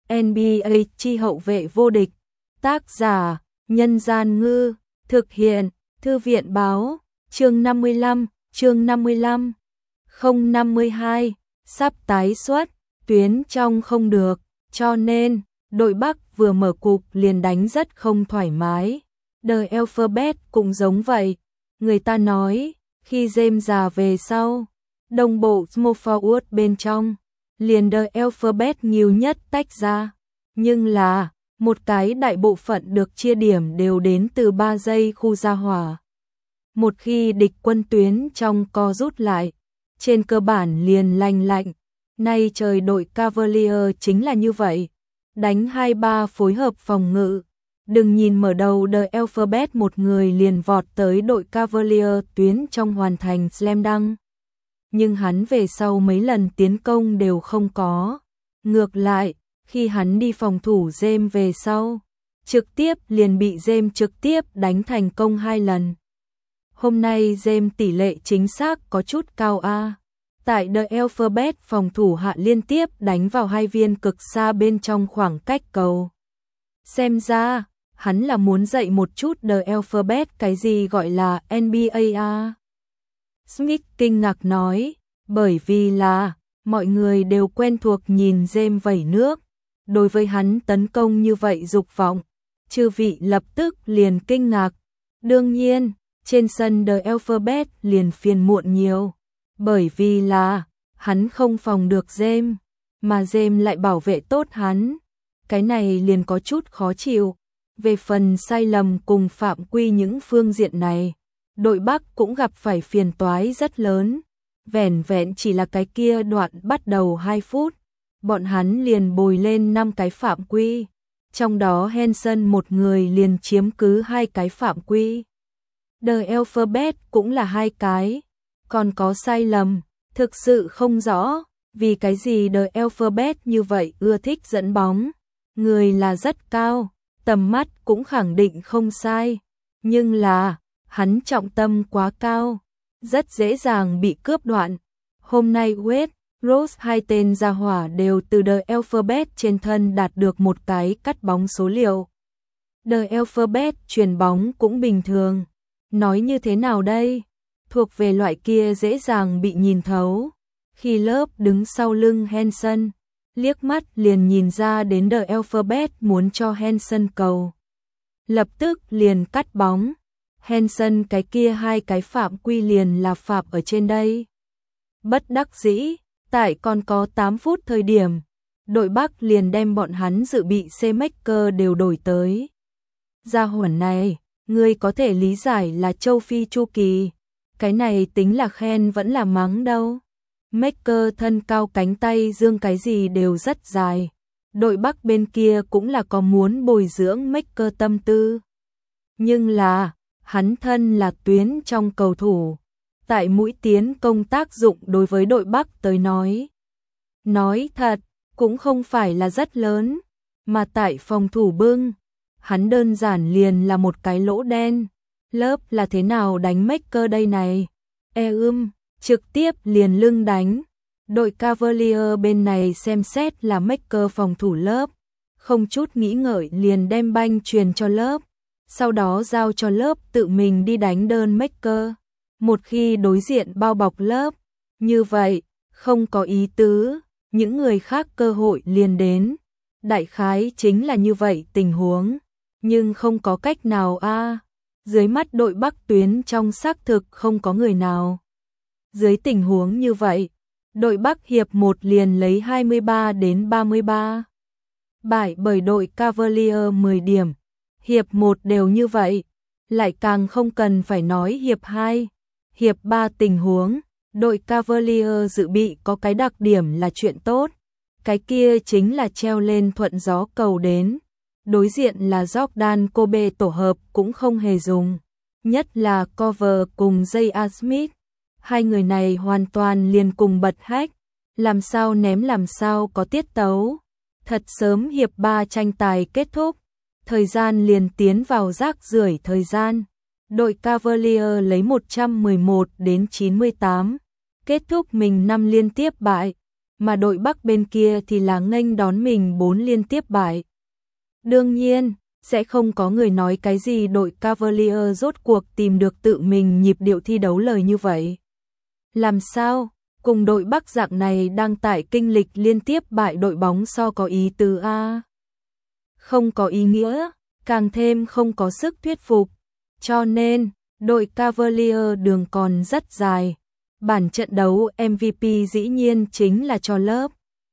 NBA chi hậu vệ vô địch. Tác giả: Nhân Gian Ngư. Thực hiện: Thư viện Báo. Chương 55. 052. Sắp tái xuất. Tuyến trong không được, cho nên đội Bắc vừa mở cục liền đánh rất không thoải mái. The Alphabet cũng giống vậy. Người ta nói, khi James già về sau, đồng bộ small forward bên trong, liền The Alphabet nhiều nhất tách ra. Nhưng là, một cái đại bộ phận được chia điểm đều đến từ 3 giây khu ra hỏa. Một khi địch quân tuyến trong co rút lại, trên cơ bản liền lành lạnh. Nay trời đội Cavalier chính là như vậy. Đánh 2-3 phối hợp phòng ngự. Đừng nhìn mở đầu The Alphabet một người liền vọt tới đội Cavalier tuyến trong hoàn thành slam dunk. Nhưng hắn về sau mấy lần tiến công đều không có. Ngược lại, khi hắn đi phòng thủ James về sau, trực tiếp liền bị James trực tiếp đánh thành công 2 lần. Hôm nay James tỷ lệ chính xác có chút cao a. Tại The Alphabet phòng thủ hạ liên tiếp đánh vào 2 viên cực xa bên trong khoảng cách cầu. Xem ra, hắn là muốn dạy một chút The Alphabet cái gì gọi là NBA a. Smith kinh ngạc nói, bởi vì là, mọi người đều quen thuộc nhìn James vẩy nước. Đối với hắn tấn công như vậy dục vọng, chư vị lập tức liền kinh ngạc. Đương nhiên, trên sân The Alphabet liền phiền muộn nhiều. Bởi vì là, hắn không phòng được James, mà James lại bảo vệ tốt hắn. Cái này liền có chút khó chịu. Về phần sai lầm cùng phạm quy những phương diện này, đội Bắc cũng gặp phải phiền toái rất lớn. Vẻn vẹn chỉ là cái kia đoạn bắt đầu 2 phút, bọn hắn liền bồi lên 5 cái phạm quy. Trong đó Henson một người liền chiếm cứ 2 cái phạm quy. The Alphabet cũng là 2 cái. Còn có sai lầm, thực sự không rõ, vì cái gì The Alphabet như vậy ưa thích dẫn bóng. Người là rất cao, tầm mắt cũng khẳng định không sai. Nhưng là, hắn trọng tâm quá cao, rất dễ dàng bị cướp đoạn. Hôm nay Wade, Rose 2 tên gia hỏa đều từ The Alphabet trên thân đạt được một cái cắt bóng số liệu. The Alphabet chuyền bóng cũng bình thường. Nói như thế nào đây? Thuộc về loại kia dễ dàng bị nhìn thấu. Khi lớp đứng sau lưng Henson, liếc mắt liền nhìn ra đến The Alphabet muốn cho Henson cầu. Lập tức liền cắt bóng. Henson cái kia 2 cái phạm quy liền là phạm ở trên đây. Bất đắc dĩ, tại còn có 8 phút thời điểm, đội Bắc liền đem bọn hắn dự bị C-Maker đều đổi tới. Gia hỏa này, ngươi có thể lý giải là châu Phi chu kỳ. Cái này tính là khen vẫn là mắng đâu. Maker thân cao cánh tay dương cái gì đều rất dài. Đội Bắc bên kia cũng là có muốn bồi dưỡng Maker tâm tư. Nhưng là, hắn thân là tuyến trong cầu thủ. Tại mũi tiến công tác dụng đối với đội Bắc tới nói. Nói thật, cũng không phải là rất lớn. Mà tại phòng thủ bưng, hắn đơn giản liền là một cái lỗ đen. Lớp là thế nào đánh Maker đây này? Trực tiếp liền lưng đánh. Đội Cavalier bên này xem xét là Maker phòng thủ lớp. Không chút nghĩ ngợi liền đem banh truyền cho lớp. Sau đó giao cho lớp tự mình đi đánh đơn Maker. Một khi đối diện bao bọc lớp, như vậy, không có ý tứ, những người khác cơ hội liền đến. Đại khái chính là như vậy tình huống. Nhưng không có cách nào a. Dưới mắt đội Bắc tuyến trong xác thực không có người nào. Dưới tình huống như vậy, đội Bắc hiệp 1 liền lấy 23-33. Bại bởi đội Cavalier 10 điểm. Hiệp 1 đều như vậy, lại càng không cần phải nói hiệp 2. Hiệp 3 tình huống, đội Cavalier dự bị có cái đặc điểm là chuyện tốt. Cái kia chính là treo lên thuận gió cầu đến. Đối diện là Jordan Kobe tổ hợp cũng không hề dùng. Nhất là Cover cùng J.R. Smith. 2 người này hoàn toàn liền cùng bật hack. Làm sao ném làm sao có tiết tấu. Thật sớm hiệp 3 tranh tài kết thúc. Thời gian liền tiến vào rác rưởi thời gian. Đội Cavalier lấy 111-98. Kết thúc mình 5 liên tiếp bại. mà đội Bắc bên kia thì là nghênh đón mình 4 liên tiếp bại. Đương nhiên, sẽ không có người nói cái gì đội Cavalier rốt cuộc tìm được tự mình nhịp điệu thi đấu lời như vậy. Làm sao? Cùng đội Bắc dạng này đang tải kinh lịch liên tiếp bại đội bóng so có ý tứ A. Không có ý nghĩa, càng thêm không có sức thuyết phục. Cho nên, đội Cavalier đường còn rất dài. Bản trận đấu MVP dĩ nhiên chính là cho lớp.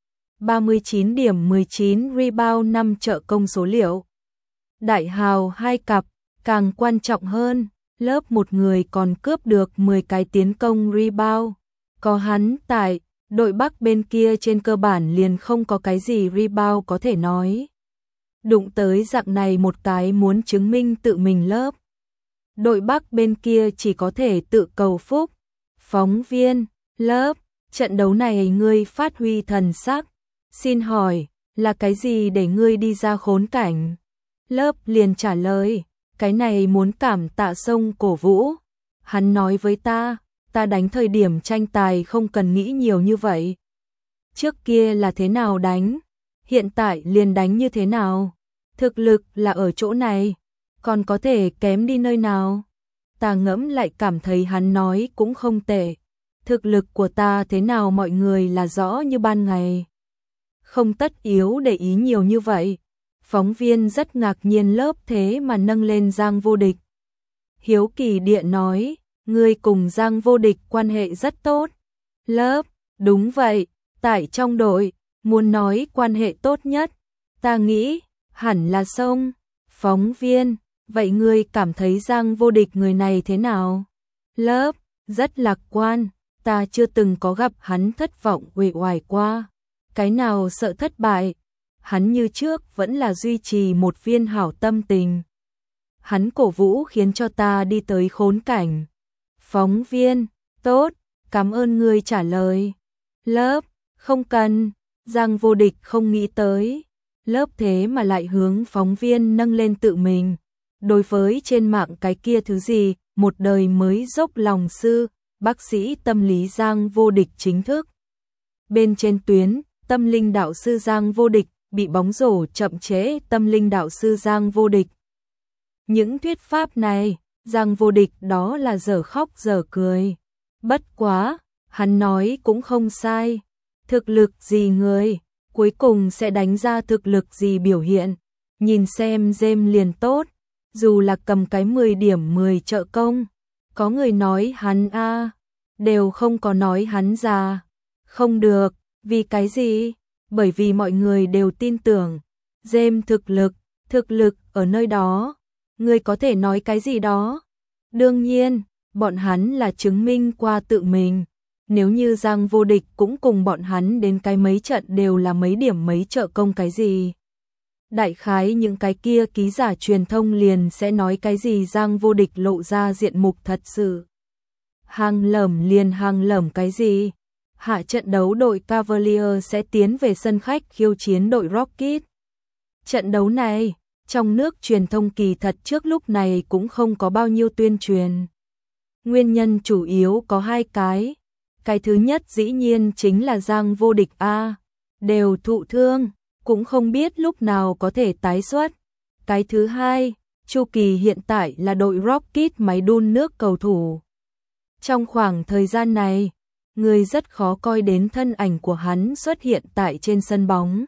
39 điểm 19 rebound 5 trợ công số liệu. Đại hào 2 cặp, càng quan trọng hơn, lớp một người còn cướp được 10 cái tiến công rebound. Có hắn tại, đội Bắc bên kia trên cơ bản liền không có cái gì rebound có thể nói. Đụng tới dạng này một cái muốn chứng minh tự mình lớp. Đội Bắc bên kia chỉ có thể tự cầu phúc. Phóng viên, lớp, trận đấu này ngươi phát huy thần sắc. Xin hỏi, là cái gì để ngươi đi ra khốn cảnh? Lớp liền trả lời, cái này muốn cảm tạ Sông cổ vũ. Hắn nói với ta đánh thời điểm tranh tài không cần nghĩ nhiều như vậy. Trước kia là thế nào đánh, hiện tại liền đánh như thế nào. Thực lực là ở chỗ này, còn có thể kém đi nơi nào. Ta ngẫm lại cảm thấy hắn nói cũng không tệ. Thực lực của ta thế nào mọi người là rõ như ban ngày. Không tất yếu để ý nhiều như vậy. Phóng viên rất ngạc nhiên lớp thế mà nâng lên Giang Vô Địch. Hiếu kỳ điện nói, ngươi cùng Giang Vô Địch quan hệ rất tốt. Lớp, đúng vậy, tại trong đội, muốn nói quan hệ tốt nhất, ta nghĩ, hẳn là Sông. Phóng viên, vậy ngươi cảm thấy Giang Vô Địch người này thế nào? Lớp, rất lạc quan, ta chưa từng có gặp hắn thất vọng uể oải qua. Cái nào sợ thất bại, hắn như trước vẫn là duy trì một viên hảo tâm tình. Hắn cổ vũ khiến cho ta đi tới khốn cảnh. Phóng viên, tốt, cảm ơn ngươi trả lời. Lớp, không cần, Giang Vô Địch không nghĩ tới. Lớp thế mà lại hướng phóng viên nâng lên tự mình. Đối với trên mạng cái kia thứ gì, một đời mới dốc lòng sư, bác sĩ tâm lý Giang Vô Địch chính thức. Bên trên tuyến, tâm linh đạo sư Giang Vô Địch, bị bóng rổ chậm trễ tâm linh đạo sư Giang Vô Địch. Những thuyết pháp này, Giang Vô Địch đó là dở khóc dở cười. Bất quá, hắn nói cũng không sai. Thực lực gì người, cuối cùng sẽ đánh ra thực lực gì biểu hiện. Nhìn xem James liền tốt, dù là cầm cái 10 điểm 10 trợ công. Có người nói hắn A, đều không có nói hắn già. Không được, vì cái gì? Bởi vì mọi người đều tin tưởng. James thực lực ở nơi đó. Người có thể nói cái gì đó? Đương nhiên, bọn hắn là chứng minh qua tự mình. Nếu như Giang Vô Địch cũng cùng bọn hắn đến cái mấy trận đều là mấy điểm mấy trợ công cái gì. Đại khái những cái kia ký giả truyền thông liền sẽ nói cái gì Giang Vô Địch lộ ra diện mục thật sự. Hàng lởm cái gì. Hạ trận đấu đội Cavalier sẽ tiến về sân khách khiêu chiến đội Rockets. Trận đấu này, trong nước truyền thông kỳ thật trước lúc này cũng không có bao nhiêu tuyên truyền. Nguyên nhân chủ yếu có hai cái. Cái thứ nhất dĩ nhiên chính là Giang Vô Địch A, đều thụ thương, cũng không biết lúc nào có thể tái xuất. Cái thứ hai, Chu Kỳ hiện tại là đội Rockets máy đun nước cầu thủ. Trong khoảng thời gian này, người rất khó coi đến thân ảnh của hắn xuất hiện tại trên sân bóng.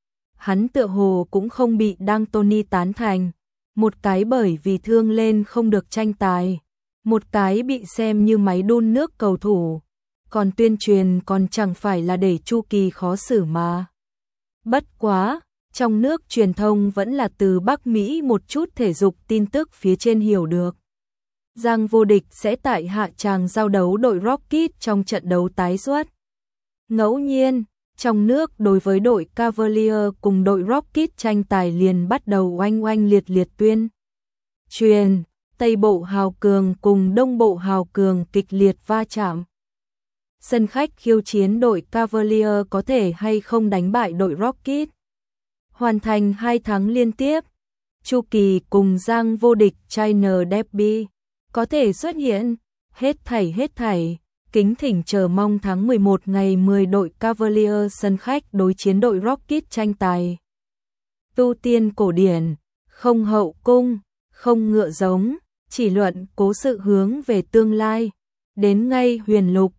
Hắn tựa hồ cũng không bị D'Antoni tán thành, một cái bởi vì thương lên không được tranh tài, một cái bị xem như máy đun nước cầu thủ, còn tuyên truyền còn chẳng phải là để Chu Kỳ khó xử mà. Bất quá, trong nước truyền thông vẫn là từ Bắc Mỹ một chút thể dục tin tức phía trên hiểu được. Giang Vô Địch sẽ tại hạ tràng giao đấu đội Rockets trong trận đấu tái xuất. Ngẫu nhiên, trong nước đối với đội Cavalier cùng đội Rockets tranh tài liền bắt đầu oanh liệt tuyên truyền, Tây Bộ Hào Cường cùng Đông Bộ Hào Cường kịch liệt va chạm. Sân khách khiêu chiến đội Cavalier có thể hay không đánh bại đội Rockets. Hoàn thành 2 thắng liên tiếp, Chu Kỳ cùng Giang Vô Địch China Derby có thể xuất hiện, hết thảy Kính thỉnh chờ mong tháng 11 ngày 10 đội Cavaliers sân khách đối chiến đội Rockets tranh tài. Tu tiên cổ điển, không hậu cung, không ngựa giống, chỉ luận cố sự hướng về tương lai. Đến ngay huyền lục,